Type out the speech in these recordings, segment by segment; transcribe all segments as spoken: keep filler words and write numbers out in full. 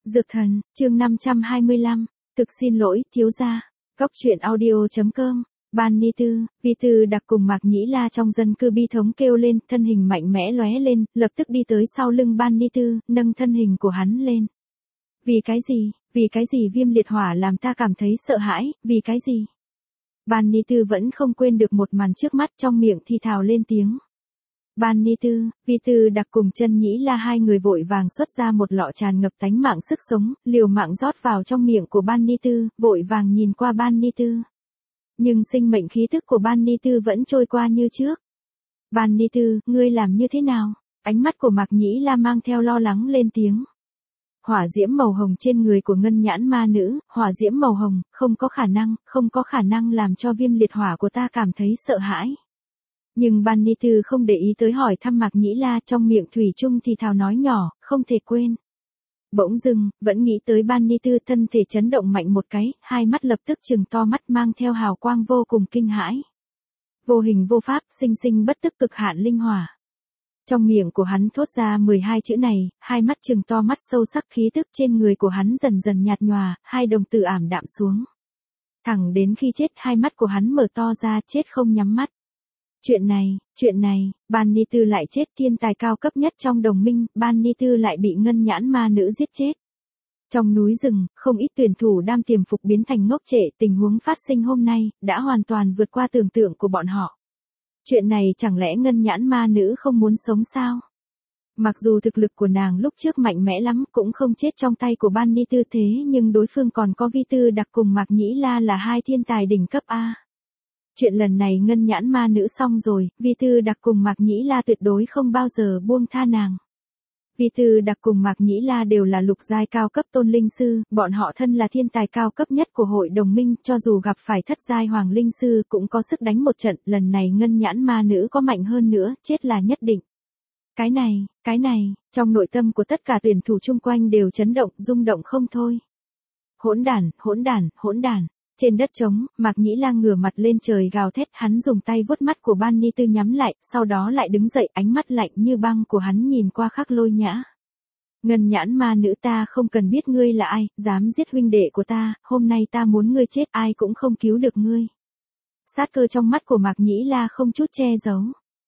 Dược thần, chương năm trăm hai mươi lăm, thực xin lỗi, thiếu gia. Góc truyện audio.com, Ban Ni Tư, Vi Tư Đặc cùng Mạc Nhĩ La trong dân cư bi thống kêu lên, thân hình mạnh mẽ lóe lên, lập tức đi tới sau lưng Ban Ni Tư, nâng thân hình của hắn lên. Vì cái gì, vì cái gì viêm liệt hỏa làm ta cảm thấy sợ hãi, vì cái gì? Ban Ni Tư vẫn không quên được một màn trước mắt, trong miệng thì thào lên tiếng. Ban Ni Tư, Vi Tư Đặc cùng Chân Nhĩ La hai người vội vàng xuất ra một lọ tràn ngập tánh mạng sức sống, liều mạng rót vào trong miệng của Ban Ni Tư, vội vàng nhìn qua Ban Ni Tư. Nhưng sinh mệnh khí tức của Ban Ni Tư vẫn trôi qua như trước. Ban Ni Tư, ngươi làm như thế nào? Ánh mắt của Mạc Nhĩ La mang theo lo lắng lên tiếng. Hỏa diễm màu hồng trên người của ngân nhãn ma nữ, hỏa diễm màu hồng, không có khả năng, không có khả năng làm cho viêm liệt hỏa của ta cảm thấy sợ hãi. Nhưng Ban Ni Tư không để ý tới hỏi thăm Mạc Nhĩ La, trong miệng thủy chung thì thào nói nhỏ, không thể quên. Bỗng dưng, vẫn nghĩ tới Ban Ni Tư, thân thể chấn động mạnh một cái, hai mắt lập tức trừng to mắt mang theo hào quang vô cùng kinh hãi. Vô hình vô pháp, sinh sinh bất tức cực hạn linh hỏa. Trong miệng của hắn thốt ra mười hai chữ này, hai mắt trừng to mắt sâu sắc, khí tức trên người của hắn dần dần nhạt nhòa, hai đồng tử ảm đạm xuống. Thẳng đến khi chết hai mắt của hắn mở to ra, chết không nhắm mắt. Chuyện này, chuyện này, Ban Ni Tư lại chết, thiên tài cao cấp nhất trong đồng minh, Ban Ni Tư lại bị ngân nhãn ma nữ giết chết. Trong núi rừng, không ít tuyển thủ đam tiềm phục biến thành ngốc trệ, tình huống phát sinh hôm nay, đã hoàn toàn vượt qua tưởng tượng của bọn họ. Chuyện này chẳng lẽ ngân nhãn ma nữ không muốn sống sao? Mặc dù thực lực của nàng lúc trước mạnh mẽ lắm, cũng không chết trong tay của Ban Ni Tư, thế nhưng đối phương còn có Vi Tư Đặc cùng Mạc Nhĩ La là hai thiên tài đỉnh cấp A. Chuyện lần này ngân nhãn ma nữ xong rồi, Vi Tư Đặc cùng Mạc Nhĩ La tuyệt đối không bao giờ buông tha nàng. Vi Tư Đặc cùng Mạc Nhĩ La đều là lục giai cao cấp tôn linh sư, bọn họ thân là thiên tài cao cấp nhất của hội đồng minh, cho dù gặp phải thất giai hoàng linh sư cũng có sức đánh một trận, lần này ngân nhãn ma nữ có mạnh hơn nữa, chết là nhất định. Cái này, cái này, trong nội tâm của tất cả tuyển thủ chung quanh đều chấn động, rung động không thôi. Hỗn đản, hỗn đản, hỗn đản. Trên đất trống, Mạc Nhĩ La ngửa mặt lên trời gào thét, hắn dùng tay vuốt mắt của Ban Ni Tư nhắm lại, sau đó lại đứng dậy, ánh mắt lạnh như băng của hắn nhìn qua Khắc Lôi Nhã. Ngân nhãn ma nữ, ta không cần biết ngươi là ai, dám giết huynh đệ của ta, hôm nay ta muốn ngươi chết, ai cũng không cứu được ngươi. Sát cơ trong mắt của Mạc Nhĩ La không chút che giấu.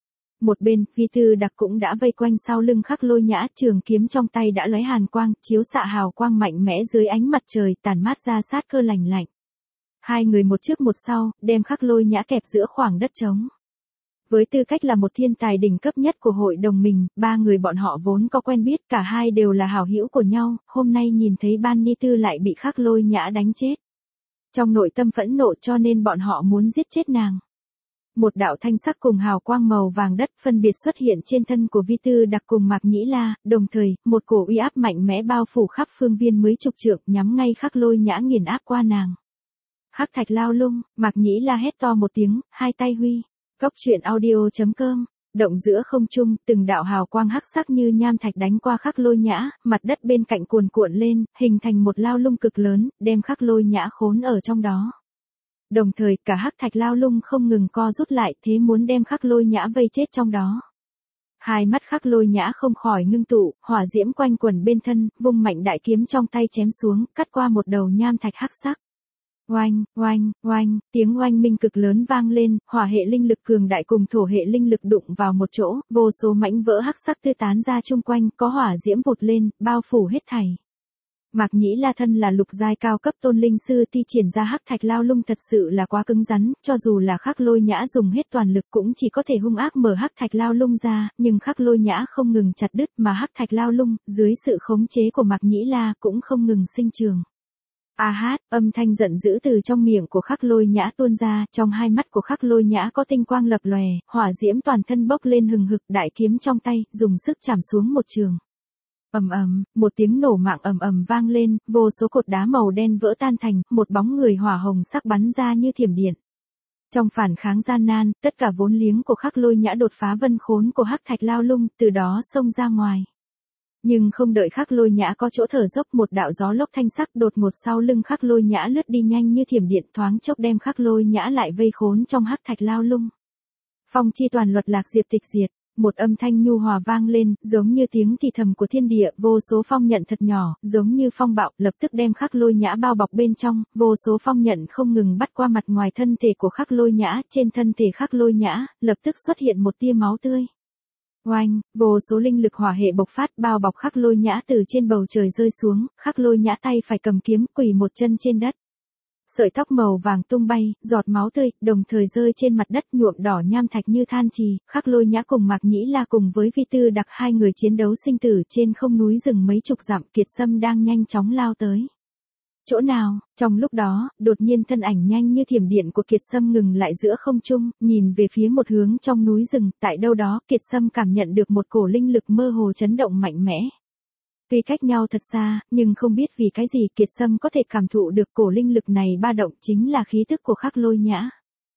Một bên, Vi Tư Đặc cũng đã vây quanh sau lưng Khắc Lôi Nhã, trường kiếm trong tay đã lóe hàn quang, chiếu xạ hào quang mạnh mẽ dưới ánh mặt trời, tản mát ra sát cơ lạnh lạnh. Hai người một trước một sau, đem Khắc Lôi Nhã kẹp giữa khoảng đất trống. Với tư cách là một thiên tài đỉnh cấp nhất của hội đồng mình, ba người bọn họ vốn có quen biết, cả hai đều là hảo hữu của nhau, hôm nay nhìn thấy Ban Ni Tư lại bị Khắc Lôi Nhã đánh chết. Trong nội tâm phẫn nộ cho nên bọn họ muốn giết chết nàng. Một đạo thanh sắc cùng hào quang màu vàng đất phân biệt xuất hiện trên thân của Vi Tư Đặc cùng Mạc Nhĩ La, đồng thời, một cổ uy áp mạnh mẽ bao phủ khắp phương viên mấy chục trượng, nhắm ngay Khắc Lôi Nhã nghiền áp qua nàng. Hắc thạch lao lung, Mạc Nhĩ La hét to một tiếng, hai tay huy. Góc truyện audio.com, động giữa không trung, từng đạo hào quang hắc sắc như nham thạch đánh qua Khắc Lôi Nhã, mặt đất bên cạnh cuồn cuộn lên, hình thành một lao lung cực lớn, đem Khắc Lôi Nhã khốn ở trong đó. Đồng thời, cả hắc thạch lao lung không ngừng co rút lại, thế muốn đem Khắc Lôi Nhã vây chết trong đó. Hai mắt Khắc Lôi Nhã không khỏi ngưng tụ, hỏa diễm quanh quẩn bên thân, vung mạnh đại kiếm trong tay chém xuống, cắt qua một đầu nham thạch hắc sắc. Oanh, oanh, oanh, tiếng oanh minh cực lớn vang lên, hỏa hệ linh lực cường đại cùng thổ hệ linh lực đụng vào một chỗ, vô số mảnh vỡ hắc sắc tươi tán ra chung quanh, có hỏa diễm vụt lên, bao phủ hết thảy. Mạc Nhĩ La thân là lục giai cao cấp tôn linh sư, thi triển ra hắc thạch lao lung thật sự là quá cứng rắn, cho dù là Khắc Lôi Nhã dùng hết toàn lực cũng chỉ có thể hung ác mở hắc thạch lao lung ra, nhưng Khắc Lôi Nhã không ngừng chặt đứt mà hắc thạch lao lung, dưới sự khống chế của Mạc Nhĩ La cũng không ngừng sinh trường. A hát, âm thanh giận dữ từ trong miệng của Khắc Lôi Nhã tuôn ra, trong hai mắt của Khắc Lôi Nhã có tinh quang lập lòe, hỏa diễm toàn thân bốc lên hừng hực, đại kiếm trong tay, dùng sức chạm xuống một trường. Ầm ầm, một tiếng nổ mạng ầm ầm vang lên, vô số cột đá màu đen vỡ tan thành, một bóng người hỏa hồng sắc bắn ra như thiểm điện. Trong phản kháng gian nan, tất cả vốn liếng của Khắc Lôi Nhã đột phá vân khốn của hắc thạch lao lung, từ đó xông ra ngoài. Nhưng không đợi Khắc Lôi Nhã có chỗ thở dốc, một đạo gió lốc thanh sắc đột ngột sau lưng Khắc Lôi Nhã lướt đi nhanh như thiểm điện, thoáng chốc đem Khắc Lôi Nhã lại vây khốn trong hắc thạch lao lung. Phong chi toàn luật lạc diệp tịch diệt, một âm thanh nhu hòa vang lên, giống như tiếng thì thầm của thiên địa, vô số phong nhận thật nhỏ, giống như phong bạo, lập tức đem Khắc Lôi Nhã bao bọc bên trong, vô số phong nhận không ngừng bắt qua mặt ngoài thân thể của Khắc Lôi Nhã, trên thân thể Khắc Lôi Nhã, lập tức xuất hiện một tia máu tươi. Oanh, vô số linh lực hỏa hệ bộc phát bao bọc Khắc Lôi Nhã từ trên bầu trời rơi xuống, Khắc Lôi Nhã tay phải cầm kiếm quỳ một chân trên đất. Sợi tóc màu vàng tung bay, giọt máu tươi, đồng thời rơi trên mặt đất nhuộm đỏ nham thạch như than trì, Khắc Lôi Nhã cùng Mạc Nhĩ La cùng với Vi Tư Đặc hai người chiến đấu sinh tử trên không núi rừng mấy chục dặm, Kiệt Sâm đang nhanh chóng lao tới. Chỗ nào? Trong lúc đó, đột nhiên thân ảnh nhanh như thiểm điện của Kiệt Sâm ngừng lại giữa không trung, nhìn về phía một hướng trong núi rừng, tại đâu đó, Kiệt Sâm cảm nhận được một cổ linh lực mơ hồ chấn động mạnh mẽ. Tuy cách nhau thật xa, nhưng không biết vì cái gì Kiệt Sâm có thể cảm thụ được cổ linh lực này ba động chính là khí tức của Khắc Lôi Nhã.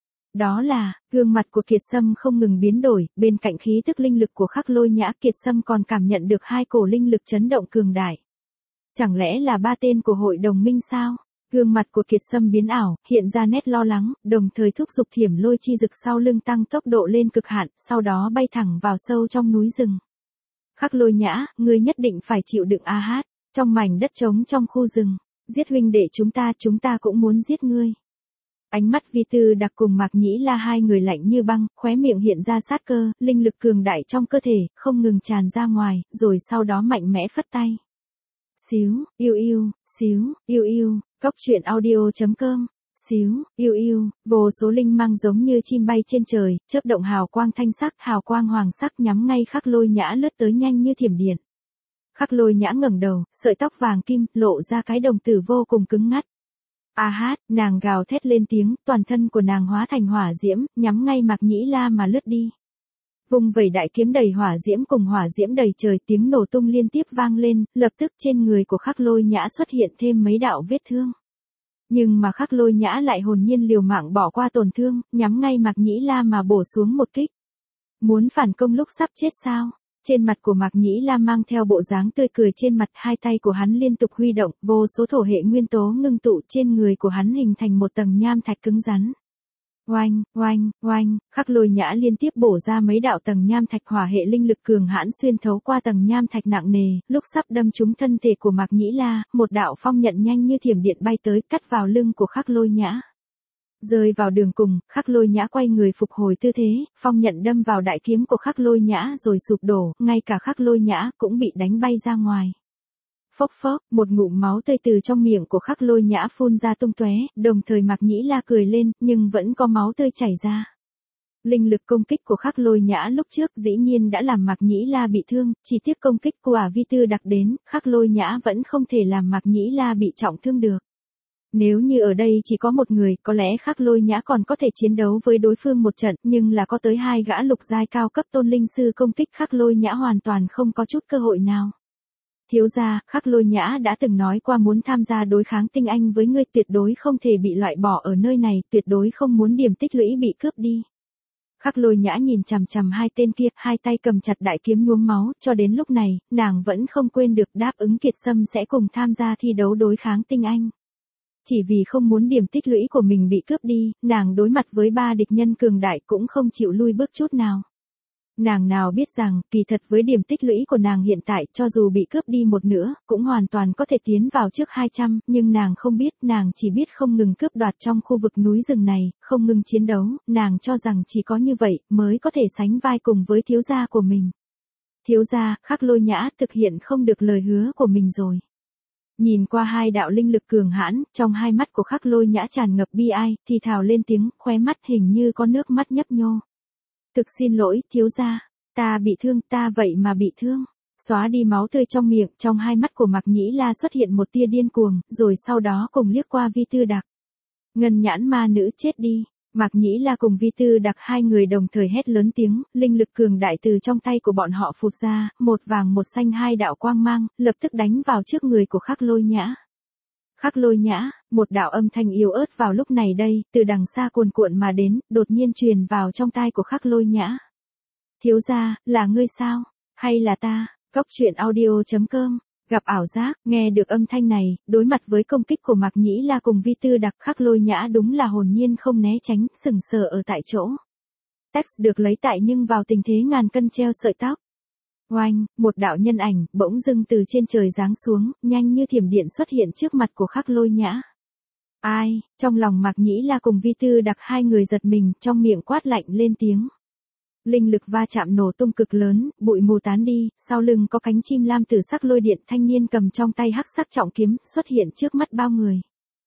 Đó là, gương mặt của Kiệt Sâm không ngừng biến đổi, bên cạnh khí tức linh lực của Khắc Lôi Nhã Kiệt Sâm còn cảm nhận được hai cổ linh lực chấn động cường đại. Chẳng lẽ là ba tên của hội đồng minh sao? Gương mặt của Kiệt Sâm biến ảo, hiện ra nét lo lắng, đồng thời thúc giục thiểm lôi chi dực sau lưng tăng tốc độ lên cực hạn, sau đó bay thẳng vào sâu trong núi rừng. Khắc Lôi Nhã, ngươi nhất định phải chịu đựng a hát, trong mảnh đất trống trong khu rừng, giết huynh đệ chúng ta, chúng ta cũng muốn giết ngươi. Ánh mắt Vi Tư Đặc cùng Mạc Nhĩ La hai người lạnh như băng, khóe miệng hiện ra sát cơ, linh lực cường đại trong cơ thể, không ngừng tràn ra ngoài, rồi sau đó mạnh mẽ phất tay. Xíu, yêu yêu, xíu, yêu yêu, Cốc Truyện Audio chấm com. Xíu, yêu yêu, vô số linh mang giống như chim bay trên trời, chớp động hào quang thanh sắc, hào quang hoàng sắc nhắm ngay Khắc Lôi Nhã lướt tới nhanh như thiểm điện. Khắc Lôi Nhã ngẩng đầu, sợi tóc vàng kim, lộ ra cái đồng tử vô cùng cứng ngắt. A hát, nàng gào thét lên tiếng, toàn thân của nàng hóa thành hỏa diễm, nhắm ngay Mạc Nhĩ La mà lướt đi. Vùng vẩy đại kiếm đầy hỏa diễm cùng hỏa diễm đầy trời, tiếng nổ tung liên tiếp vang lên, lập tức trên người của Khắc Lôi Nhã xuất hiện thêm mấy đạo vết thương. Nhưng mà Khắc Lôi Nhã lại hồn nhiên liều mạng bỏ qua tổn thương, nhắm ngay Mạc Nhĩ La mà bổ xuống một kích. Muốn phản công lúc sắp chết sao? Trên mặt của Mạc Nhĩ La mang theo bộ dáng tươi cười trên mặt, hai tay của hắn liên tục huy động, vô số thổ hệ nguyên tố ngưng tụ trên người của hắn hình thành một tầng nham thạch cứng rắn. Oanh, oanh, oanh, Khắc Lôi Nhã liên tiếp bổ ra mấy đạo tầng nham thạch hỏa hệ linh lực cường hãn xuyên thấu qua tầng nham thạch nặng nề, lúc sắp đâm trúng thân thể của Mạc Nhĩ La, một đạo phong nhận nhanh như thiểm điện bay tới, cắt vào lưng của Khắc Lôi Nhã. Rơi vào đường cùng, Khắc Lôi Nhã quay người phục hồi tư thế, phong nhận đâm vào đại kiếm của Khắc Lôi Nhã rồi sụp đổ, ngay cả Khắc Lôi Nhã cũng bị đánh bay ra ngoài. Phốc phốc, một ngụm máu tươi từ trong miệng của Khắc Lôi Nhã phun ra tung tóe, đồng thời Mạc Nhĩ La cười lên, nhưng vẫn có máu tươi chảy ra. Linh lực công kích của Khắc Lôi Nhã lúc trước dĩ nhiên đã làm Mạc Nhĩ La bị thương, chỉ tiếc công kích của Vi Tư Đặc đến, Khắc Lôi Nhã vẫn không thể làm Mạc Nhĩ La bị trọng thương được. Nếu như ở đây chỉ có một người, có lẽ Khắc Lôi Nhã còn có thể chiến đấu với đối phương một trận, nhưng là có tới hai gã lục giai cao cấp tôn linh sư công kích Khắc Lôi Nhã hoàn toàn không có chút cơ hội nào. Thiếu gia, Khắc Lôi Nhã đã từng nói qua muốn tham gia đối kháng tinh anh với ngươi, tuyệt đối không thể bị loại bỏ ở nơi này, tuyệt đối không muốn điểm tích lũy bị cướp đi. Khắc Lôi Nhã nhìn chằm chằm hai tên kia, hai tay cầm chặt đại kiếm nhuốm máu, cho đến lúc này, nàng vẫn không quên được đáp ứng Kiệt Sâm sẽ cùng tham gia thi đấu đối kháng tinh anh. Chỉ vì không muốn điểm tích lũy của mình bị cướp đi, nàng đối mặt với ba địch nhân cường đại cũng không chịu lui bước chút nào. Nàng nào biết rằng, kỳ thật với điểm tích lũy của nàng hiện tại, cho dù bị cướp đi một nửa, cũng hoàn toàn có thể tiến vào trước hai trăm, nhưng nàng không biết, nàng chỉ biết không ngừng cướp đoạt trong khu vực núi rừng này, không ngừng chiến đấu, nàng cho rằng chỉ có như vậy, mới có thể sánh vai cùng với thiếu gia của mình. Thiếu gia, Khắc Lôi Nhã thực hiện không được lời hứa của mình rồi. Nhìn qua hai đạo linh lực cường hãn, trong hai mắt của Khắc Lôi Nhã tràn ngập bi ai, thì thào lên tiếng, khóe mắt hình như có nước mắt nhấp nhô. Thực xin lỗi, thiếu gia, ta bị thương, ta vậy mà bị thương. Xóa đi máu tươi trong miệng, trong hai mắt của Mạc Nhĩ La xuất hiện một tia điên cuồng, rồi sau đó cùng liếc qua Vi Tư Đặc. Ngân nhãn ma nữ chết đi. Mạc Nhĩ La cùng Vi Tư Đặc hai người đồng thời hét lớn tiếng, linh lực cường đại từ trong tay của bọn họ phụt ra, một vàng một xanh hai đạo quang mang, lập tức đánh vào trước người của Khắc Lôi Nhã. Khắc Lôi Nhã, một đạo âm thanh yếu ớt vào lúc này đây, từ đằng xa cuồn cuộn mà đến, đột nhiên truyền vào trong tai của Khắc Lôi Nhã. Thiếu gia, là ngươi sao? Hay là ta? Cốc Truyện Audio chấm com. Gặp ảo giác, nghe được âm thanh này, đối mặt với công kích của Mạc Nhĩ La cùng Vi Tư Đặc, Khắc Lôi Nhã đúng là hồn nhiên không né tránh, sững sờ ở tại chỗ. Text được lấy tại nhưng vào tình thế ngàn cân treo sợi tóc. Oanh, một đạo nhân ảnh, bỗng dưng từ trên trời giáng xuống, nhanh như thiểm điện xuất hiện trước mặt của Khắc Lôi Nhã. Ai, trong lòng Mạc Nhĩ La cùng Vi Tư Đặc hai người giật mình, trong miệng quát lạnh lên tiếng. Linh lực va chạm nổ tung cực lớn, bụi mù tán đi, sau lưng có cánh chim lam tử sắc lôi điện thanh niên cầm trong tay hắc sắc trọng kiếm, xuất hiện trước mắt bao người.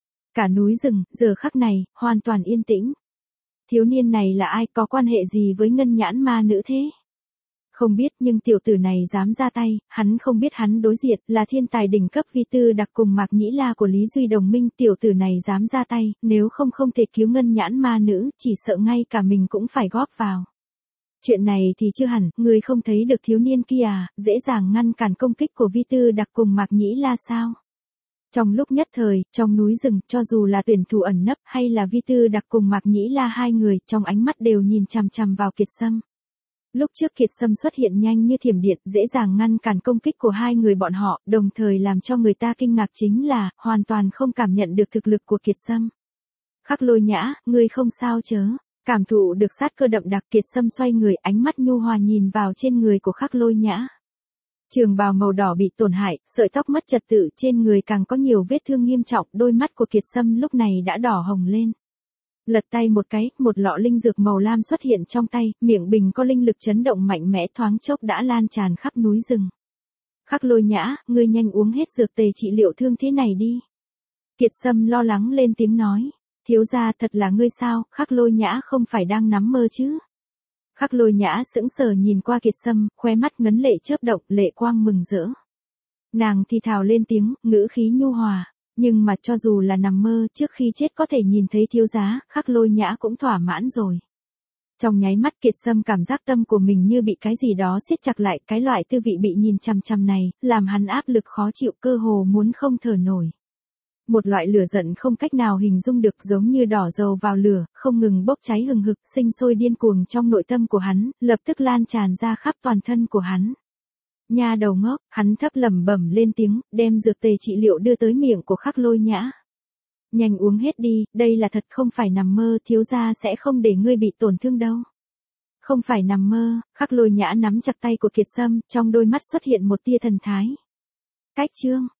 Cả núi rừng, giờ khắc này, hoàn toàn yên tĩnh. Thiếu niên này là ai, có quan hệ gì với ngân nhãn ma nữ thế? Không biết, nhưng tiểu tử này dám ra tay, hắn không biết hắn đối diện là thiên tài đỉnh cấp Vi Tư Đặc cùng Mạc Nhĩ La của Lý Duy đồng minh, tiểu tử này dám ra tay, nếu không không thể cứu ngân nhãn ma nữ, chỉ sợ ngay cả mình cũng phải góp vào. Chuyện này thì chưa hẳn, người không thấy được thiếu niên kia à, dễ dàng ngăn cản công kích của Vi Tư Đặc cùng Mạc Nhĩ La sao? Trong lúc nhất thời, trong núi rừng, cho dù là tuyển thủ ẩn nấp hay là Vi Tư Đặc cùng Mạc Nhĩ La hai người, trong ánh mắt đều nhìn chằm chằm vào Kiệt Sâm. Lúc trước Kiệt Sâm xuất hiện nhanh như thiểm điện, dễ dàng ngăn cản công kích của hai người bọn họ, đồng thời làm cho người ta kinh ngạc chính là, hoàn toàn không cảm nhận được thực lực của Kiệt Sâm. Khắc Lôi Nhã, ngươi không sao chớ? Cảm thụ được sát cơ đậm đặc, Kiệt Sâm xoay người, ánh mắt nhu hòa nhìn vào trên người của Khắc Lôi Nhã. Trường bào màu đỏ bị tổn hại, sợi tóc mất trật tự, trên người càng có nhiều vết thương nghiêm trọng, đôi mắt của Kiệt Sâm lúc này đã đỏ hồng lên. Lật tay một cái, một lọ linh dược màu lam xuất hiện trong tay, miệng bình có linh lực chấn động mạnh mẽ thoáng chốc đã lan tràn khắp núi rừng. Khắc Lôi Nhã, ngươi nhanh uống hết dược tề trị liệu thương thế này đi. Kiệt Sâm lo lắng lên tiếng nói. Thiếu gia, thật là ngươi sao? Khắc Lôi Nhã không phải đang nắm mơ chứ? Khắc Lôi Nhã sững sờ nhìn qua Kiệt Sâm, khóe mắt ngấn lệ chớp động, lệ quang mừng rỡ. Nàng thì thào lên tiếng, ngữ khí nhu hòa, nhưng mà cho dù là nằm mơ, trước khi chết có thể nhìn thấy thiếu gia, Khắc Lôi Nhã cũng thỏa mãn rồi. Trong nháy mắt Kiệt Sâm cảm giác tâm của mình như bị cái gì đó siết chặt lại, cái loại tư vị bị nhìn chằm chằm này, làm hắn áp lực khó chịu, cơ hồ muốn không thở nổi. Một loại lửa giận không cách nào hình dung được, giống như đỏ dầu vào lửa, không ngừng bốc cháy hừng hực, sinh sôi điên cuồng trong nội tâm của hắn, lập tức lan tràn ra khắp toàn thân của hắn. Nha đầu ngốc, hắn thấp lẩm bẩm lên tiếng, đem dược tề trị liệu đưa tới miệng của Khắc Lôi Nhã. Nhanh uống hết đi, đây là thật không phải nằm mơ, thiếu gia sẽ không để ngươi bị tổn thương đâu. Không phải nằm mơ, Khắc Lôi Nhã nắm chặt tay của Kiệt Sâm, trong đôi mắt xuất hiện một tia thần thái. Cách chương